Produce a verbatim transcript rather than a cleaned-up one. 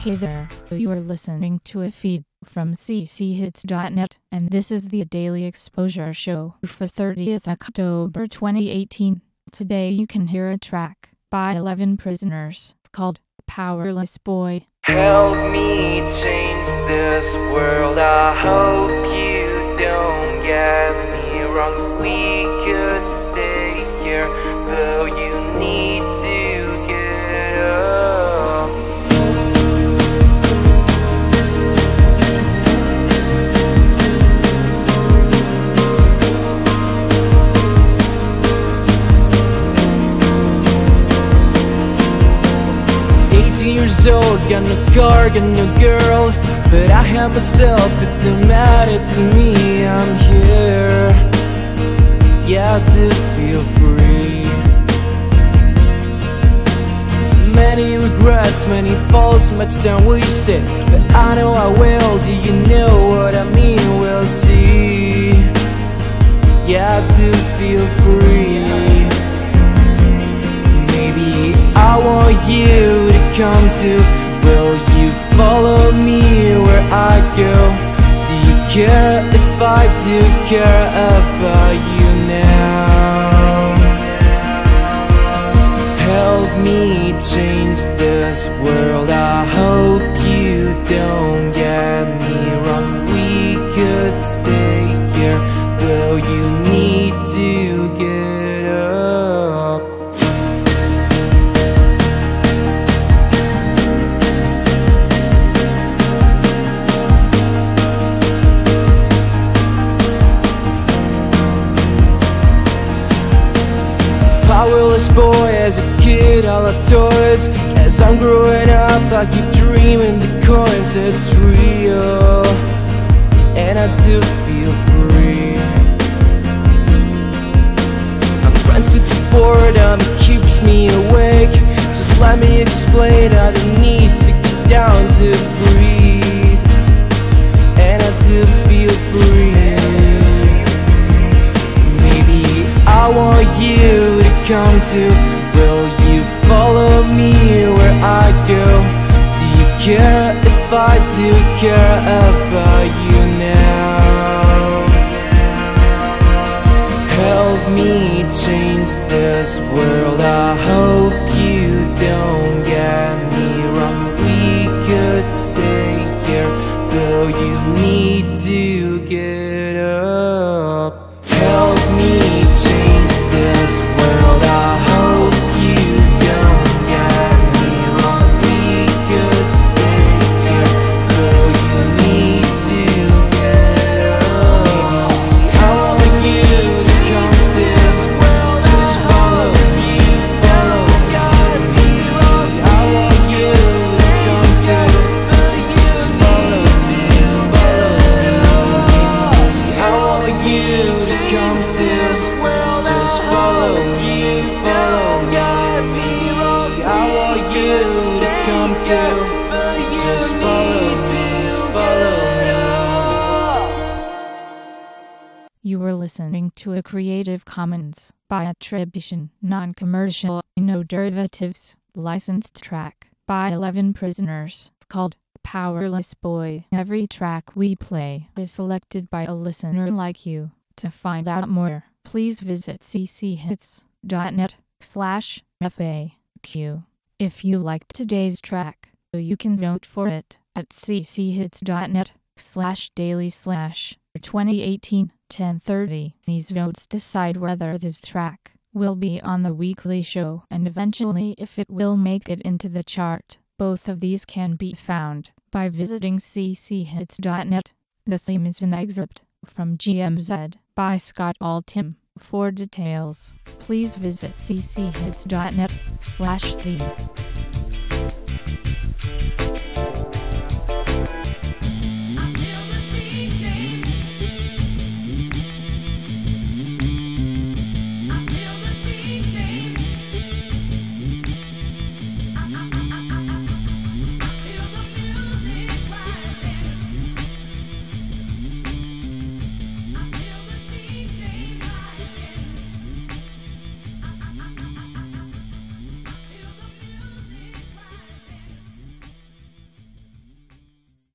Hey there, you are listening to a feed from c c hits dot net, and this is the Daily Exposure Show for thirtieth October twenty eighteen. Today you can hear a track by eleven Prisoners called Powerless Boy. Help me change this world, I hope you don't get me wrong. We could stay here, but you need to get up. eighteen years old, got no car, got no girl, but I have myself, it don't matter to me, I'm here. Yeah, I do feel free. Many regrets, many falls, much time wasted, but I know I will. Do you know what I mean? We'll see. Yeah, I do feel free. Maybe I want you to come to. Will you follow me where I go? Do you care if I do care about you now? Help me change this world, I hope you don't get me wrong. We could stay here, but you need to get up. Powerless boy, as a kid, all of toys. As I'm growing up, I keep dreaming the coins, it's real. And I do feel free. I'm friends with the boredom, it keeps me awake. Just let me explain, I don't need to get down to breathe. And I do feel free. Maybe I want you to come to. Will you follow me where I go? Do you care if I do care about you now? Help me change this world, I hope you don't get me wrong. We could stay here, though you need to get up. Help me change this world, I hope you don't get me wrong. We could stay here, though you need to get up. I want you to come to this world, just follow me, follow me. I want you to come to, just follow me, follow me. I want you to come to this world, just follow me, follow me. I want you to come to, just follow me, follow me. You were listening to a Creative Commons by attribution, non-commercial, no derivatives, licensed track by eleven Prisoners called Powerless Boy. Every track we play is selected by a listener like you. To find out more, please visit c c hits dot net slash F A Q. If you liked today's track, you can vote for it at c c hits dot net slash daily slash twenty eighteen ten thirty. These votes decide whether this track will be on the weekly show and eventually if it will make it into the chart. Both of these can be found by visiting c c hits dot net. The theme is an excerpt from G M Z by Scott Altham. For details, please visit c c hits dot net slash theme.